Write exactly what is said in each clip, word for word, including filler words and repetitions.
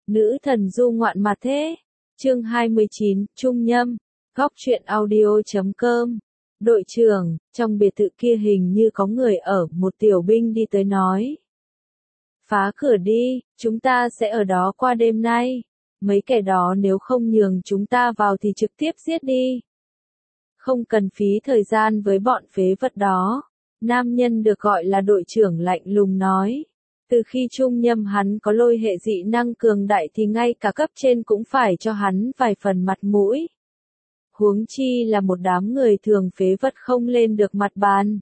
Nữ thần du ngoạn mà thế. Chương hai mươi chín, Trung Nhâm. Góc truyện audio chấm com. Đội trưởng, trong biệt thự kia hình như có người ở, một tiểu binh đi tới nói. Phá cửa đi, chúng ta sẽ ở đó qua đêm nay. Mấy kẻ đó nếu không nhường chúng ta vào thì trực tiếp giết đi. Không cần phí thời gian với bọn phế vật đó. Nam nhân được gọi là đội trưởng lạnh lùng nói. Từ khi Trung Nhâm hắn có lôi hệ dị năng cường đại thì ngay cả cấp trên cũng phải cho hắn vài phần mặt mũi. Huống chi là một đám người thường phế vật không lên được mặt bàn.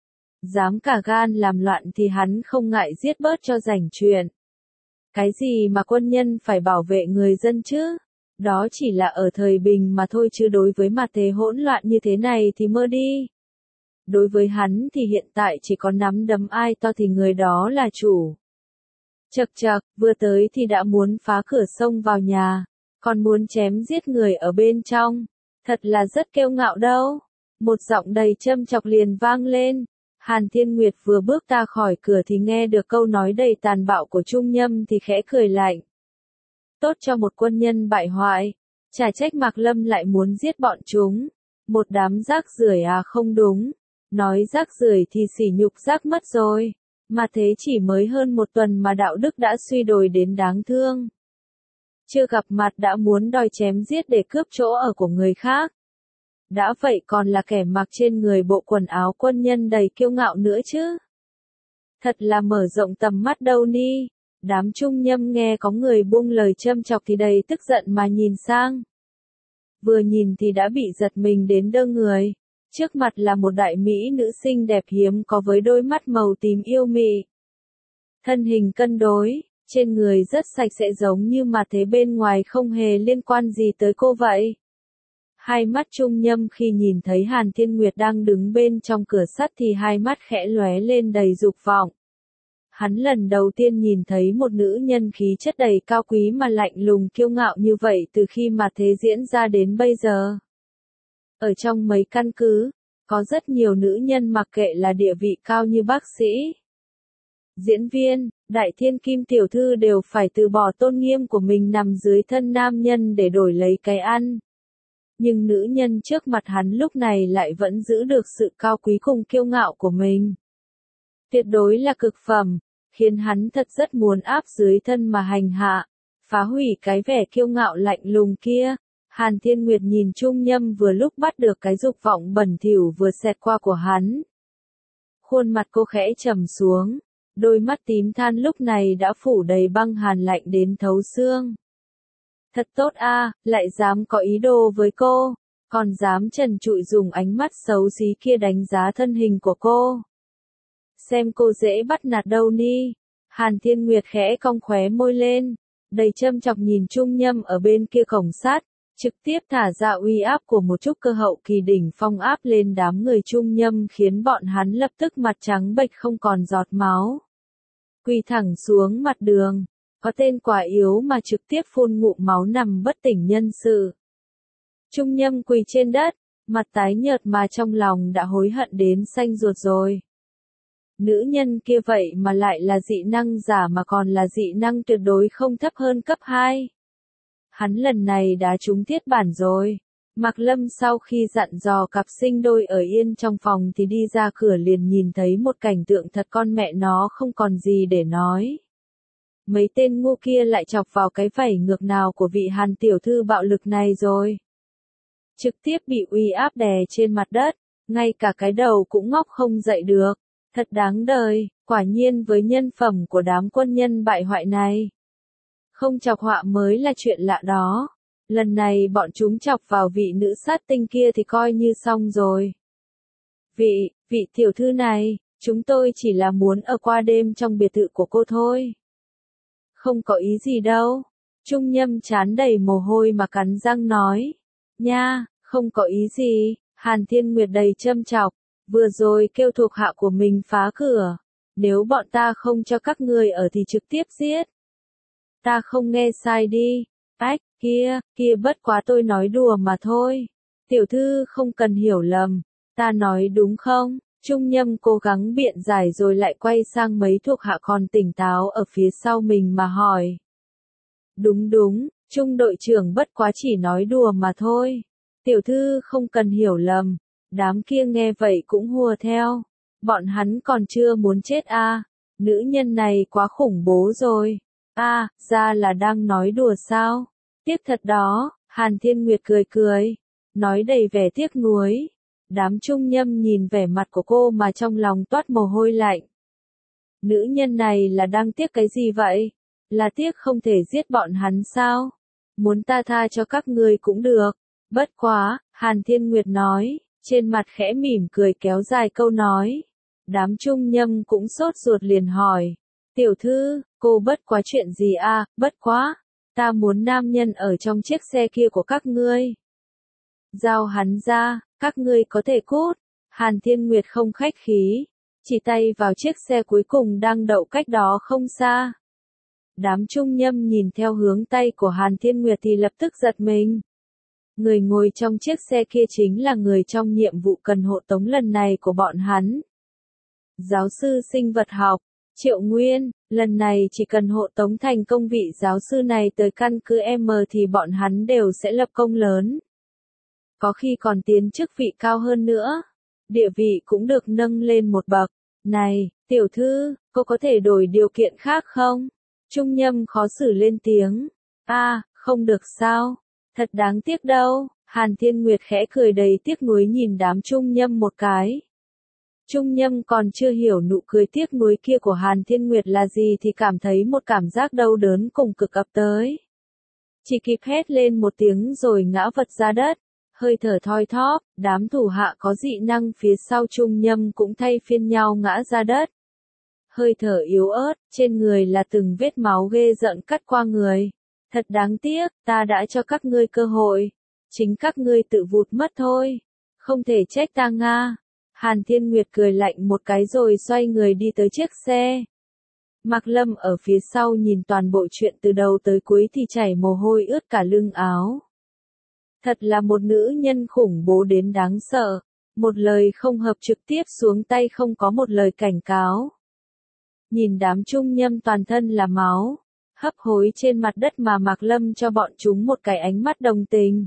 Dám cả gan làm loạn thì hắn không ngại giết bớt cho rảnh chuyện. Cái gì mà quân nhân phải bảo vệ người dân chứ? Đó chỉ là ở thời bình mà thôi chứ đối với mặt thế hỗn loạn như thế này thì mơ đi. Đối với hắn thì hiện tại chỉ có nắm đấm ai to thì người đó là chủ. Chậc chậc, vừa tới thì đã muốn phá cửa xông vào nhà, còn muốn chém giết người ở bên trong. Thật là rất kiêu ngạo đâu. Một giọng đầy châm chọc liền vang lên. Hàn Thiên Nguyệt vừa bước ra khỏi cửa thì nghe được câu nói đầy tàn bạo của Trung Nhâm thì khẽ cười lạnh. Tốt cho một quân nhân bại hoại. Chả trách Mạc Lâm lại muốn giết bọn chúng. Một đám rác rưởi à, không đúng. Nói rác rưởi thì sỉ nhục rác mất rồi. Mà thế chỉ mới hơn một tuần mà đạo đức đã suy đồi đến đáng thương. Chưa gặp mặt đã muốn đòi chém giết để cướp chỗ ở của người khác. Đã vậy còn là kẻ mặc trên người bộ quần áo quân nhân đầy kiêu ngạo nữa chứ. Thật là mở rộng tầm mắt đâu ni. Đám Trung Nhâm nghe có người buông lời châm chọc thì đầy tức giận mà nhìn sang. Vừa nhìn thì đã bị giật mình đến đơ người. Trước mặt là một đại mỹ nữ xinh đẹp hiếm có với đôi mắt màu tím yêu mị. Thân hình cân đối, trên người rất sạch sẽ giống như mà thế bên ngoài không hề liên quan gì tới cô vậy. Hai mắt Trung Nhâm khi nhìn thấy Hàn Thiên Nguyệt đang đứng bên trong cửa sắt thì hai mắt khẽ lóe lên đầy dục vọng. Hắn lần đầu tiên nhìn thấy một nữ nhân khí chất đầy cao quý mà lạnh lùng kiêu ngạo như vậy từ khi mà thế diễn ra đến bây giờ. Ở trong mấy căn cứ, có rất nhiều nữ nhân mặc kệ là địa vị cao như bác sĩ, diễn viên, đại thiên kim tiểu thư đều phải từ bỏ tôn nghiêm của mình nằm dưới thân nam nhân để đổi lấy cái ăn. Nhưng nữ nhân trước mặt hắn lúc này lại vẫn giữ được sự cao quý cùng kiêu ngạo của mình. Tuyệt đối là cực phẩm, khiến hắn thật rất muốn áp dưới thân mà hành hạ, phá hủy cái vẻ kiêu ngạo lạnh lùng kia. Hàn Thiên Nguyệt nhìn Trung Nhâm vừa lúc bắt được cái dục vọng bẩn thỉu vừa xẹt qua của hắn. Khuôn mặt cô khẽ trầm xuống, đôi mắt tím than lúc này đã phủ đầy băng hàn lạnh đến thấu xương. Thật tốt a, lại dám có ý đồ với cô, còn dám trần trụi dùng ánh mắt xấu xí kia đánh giá thân hình của cô. Xem cô dễ bắt nạt đâu ni. Hàn Thiên Nguyệt khẽ cong khóe môi lên, đầy châm chọc nhìn Trung Nhâm ở bên kia cổng sắt. Trực tiếp thả ra uy áp của một chút cơ hậu kỳ đỉnh phong áp lên đám người Trung Nhâm khiến bọn hắn lập tức mặt trắng bệch không còn giọt máu. Quỳ thẳng xuống mặt đường, có tên quả yếu mà trực tiếp phun ngụm máu nằm bất tỉnh nhân sự. Trung Nhâm quỳ trên đất, mặt tái nhợt mà trong lòng đã hối hận đến xanh ruột rồi. Nữ nhân kia vậy mà lại là dị năng giả mà còn là dị năng tuyệt đối không thấp hơn cấp hai. Hắn lần này đã trúng thiết bản rồi. Mạc Lâm sau khi dặn dò cặp sinh đôi ở yên trong phòng thì đi ra cửa liền nhìn thấy một cảnh tượng thật con mẹ nó không còn gì để nói. Mấy tên ngu kia lại chọc vào cái vảy ngược nào của vị Hàn tiểu thư bạo lực này rồi. Trực tiếp bị uy áp đè trên mặt đất, ngay cả cái đầu cũng ngóc không dậy được. Thật đáng đời, quả nhiên với nhân phẩm của đám quân nhân bại hoại này. Không chọc họa mới là chuyện lạ đó. Lần này bọn chúng chọc vào vị nữ sát tinh kia thì coi như xong rồi. Vị, vị tiểu thư này, chúng tôi chỉ là muốn ở qua đêm trong biệt thự của cô thôi. Không có ý gì đâu. Trung Nhâm trán đầy mồ hôi mà cắn răng nói. Nha, không có ý gì. Hàn Thiên Nguyệt đầy châm chọc. Vừa rồi kêu thuộc hạ của mình phá cửa. Nếu bọn ta không cho các người ở thì trực tiếp giết. Ta không nghe sai đi. Ách, kia, kia bất quá tôi nói đùa mà thôi. Tiểu thư không cần hiểu lầm. Ta nói đúng không? Trung Nhâm cố gắng biện giải rồi lại quay sang mấy thuộc hạ còn tỉnh táo ở phía sau mình mà hỏi. Đúng đúng, Trung đội trưởng bất quá chỉ nói đùa mà thôi. Tiểu thư không cần hiểu lầm. Đám kia nghe vậy cũng hùa theo. Bọn hắn còn chưa muốn chết à. Nữ nhân này quá khủng bố rồi. À, ra là đang nói đùa sao? Tiếc thật đó, Hàn Thiên Nguyệt cười cười. Nói đầy vẻ tiếc nuối. Đám trung nhâm nhìn vẻ mặt của cô mà trong lòng toát mồ hôi lạnh. Nữ nhân này là đang tiếc cái gì vậy? Là tiếc không thể giết bọn hắn sao? Muốn ta tha cho các ngươi cũng được. Bất quá, Hàn Thiên Nguyệt nói, trên mặt khẽ mỉm cười kéo dài câu nói. Đám trung nhâm cũng sốt ruột liền hỏi. Tiểu thư, cô bất quá chuyện gì à, bất quá. Ta muốn nam nhân ở trong chiếc xe kia của các ngươi. Giao hắn ra, các ngươi có thể cút. Hàn Thiên Nguyệt không khách khí. Chỉ tay vào chiếc xe cuối cùng đang đậu cách đó không xa. Đám trung nhâm nhìn theo hướng tay của Hàn Thiên Nguyệt thì lập tức giật mình. Người ngồi trong chiếc xe kia chính là người trong nhiệm vụ cần hộ tống lần này của bọn hắn. Giáo sư sinh vật học, Triệu Nguyên, lần này chỉ cần hộ tống thành công vị giáo sư này tới căn cứ M thì bọn hắn đều sẽ lập công lớn. Có khi còn tiến chức vị cao hơn nữa. Địa vị cũng được nâng lên một bậc. Này, tiểu thư, cô có thể đổi điều kiện khác không? Trung nhâm khó xử lên tiếng. À, không được sao? Thật đáng tiếc đâu. Hàn Thiên Nguyệt khẽ cười đầy tiếc nuối nhìn đám trung nhâm một cái. Trung nhâm còn chưa hiểu nụ cười tiếc nuối kia của Hàn Thiên Nguyệt là gì thì cảm thấy một cảm giác đau đớn cùng cực ập tới. Chỉ kịp hét lên một tiếng rồi ngã vật ra đất. Hơi thở thoi thóp, đám thủ hạ có dị năng phía sau trung nhâm cũng thay phiên nhau ngã ra đất. Hơi thở yếu ớt, trên người là từng vết máu ghê rợn cắt qua người. Thật đáng tiếc, ta đã cho các ngươi cơ hội. Chính các ngươi tự vụt mất thôi. Không thể trách ta nga. Hàn Thiên Nguyệt cười lạnh một cái rồi xoay người đi tới chiếc xe. Mạc Lâm ở phía sau nhìn toàn bộ chuyện từ đầu tới cuối thì chảy mồ hôi ướt cả lưng áo. Thật là một nữ nhân khủng bố đến đáng sợ. Một lời không hợp trực tiếp xuống tay không có một lời cảnh cáo. Nhìn đám trung nhâm toàn thân là máu, hấp hối trên mặt đất mà Mạc Lâm cho bọn chúng một cái ánh mắt đồng tình.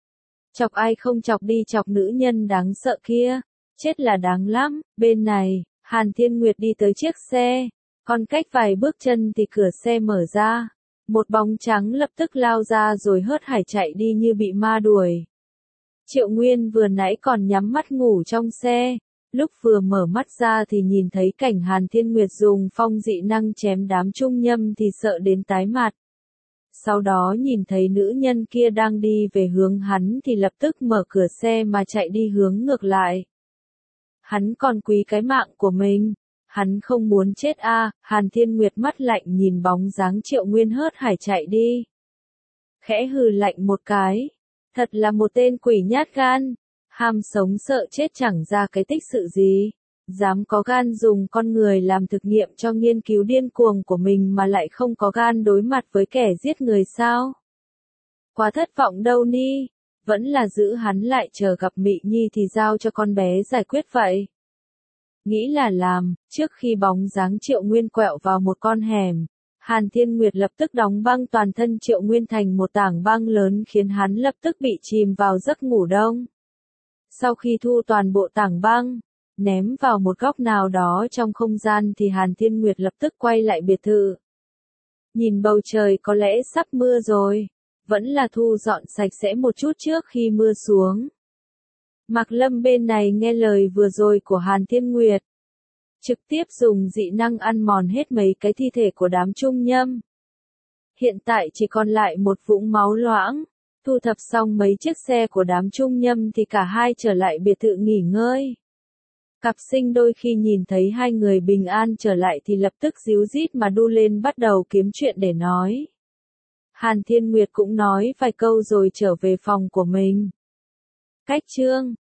Chọc ai không chọc đi chọc nữ nhân đáng sợ kia, chết là đáng lắm. Bên này, Hàn Thiên Nguyệt đi tới chiếc xe, còn cách vài bước chân thì cửa xe mở ra. Một bóng trắng lập tức lao ra rồi hớt hải chạy đi như bị ma đuổi. Triệu Nguyên vừa nãy còn nhắm mắt ngủ trong xe, lúc vừa mở mắt ra thì nhìn thấy cảnh Hàn Thiên Nguyệt dùng phong dị năng chém đám trung nhâm thì sợ đến tái mặt. Sau đó nhìn thấy nữ nhân kia đang đi về hướng hắn thì lập tức mở cửa xe mà chạy đi hướng ngược lại. Hắn còn quý cái mạng của mình. Hắn không muốn chết a. À, Hàn Thiên Nguyệt mắt lạnh nhìn bóng dáng Triệu Nguyên hớt hải chạy đi. Khẽ hừ lạnh một cái. Thật là một tên quỷ nhát gan. Ham sống sợ chết chẳng ra cái tích sự gì. Dám có gan dùng con người làm thực nghiệm cho nghiên cứu điên cuồng của mình mà lại không có gan đối mặt với kẻ giết người sao? Quá thất vọng đâu ni. Vẫn là giữ hắn lại chờ gặp Mị Nhi thì giao cho con bé giải quyết vậy. Nghĩ là làm, trước khi bóng dáng Triệu Nguyên quẹo vào một con hẻm, Hàn Thiên Nguyệt lập tức đóng băng toàn thân Triệu Nguyên thành một tảng băng lớn khiến hắn lập tức bị chìm vào giấc ngủ đông. Sau khi thu toàn bộ tảng băng, ném vào một góc nào đó trong không gian thì Hàn Thiên Nguyệt lập tức quay lại biệt thự. Nhìn bầu trời có lẽ sắp mưa rồi, vẫn là thu dọn sạch sẽ một chút trước khi mưa xuống. Mạc Lâm bên này nghe lời vừa rồi của Hàn Thiên Nguyệt. Trực tiếp dùng dị năng ăn mòn hết mấy cái thi thể của đám trung nhâm. Hiện tại chỉ còn lại một vũng máu loãng. Thu thập xong mấy chiếc xe của đám trung nhâm thì cả hai trở lại biệt thự nghỉ ngơi. Cặp sinh đôi khi nhìn thấy hai người bình an trở lại thì lập tức díu dít mà đu lên bắt đầu kiếm chuyện để nói. Hàn Thiên Nguyệt cũng nói vài câu rồi trở về phòng của mình. Cách chương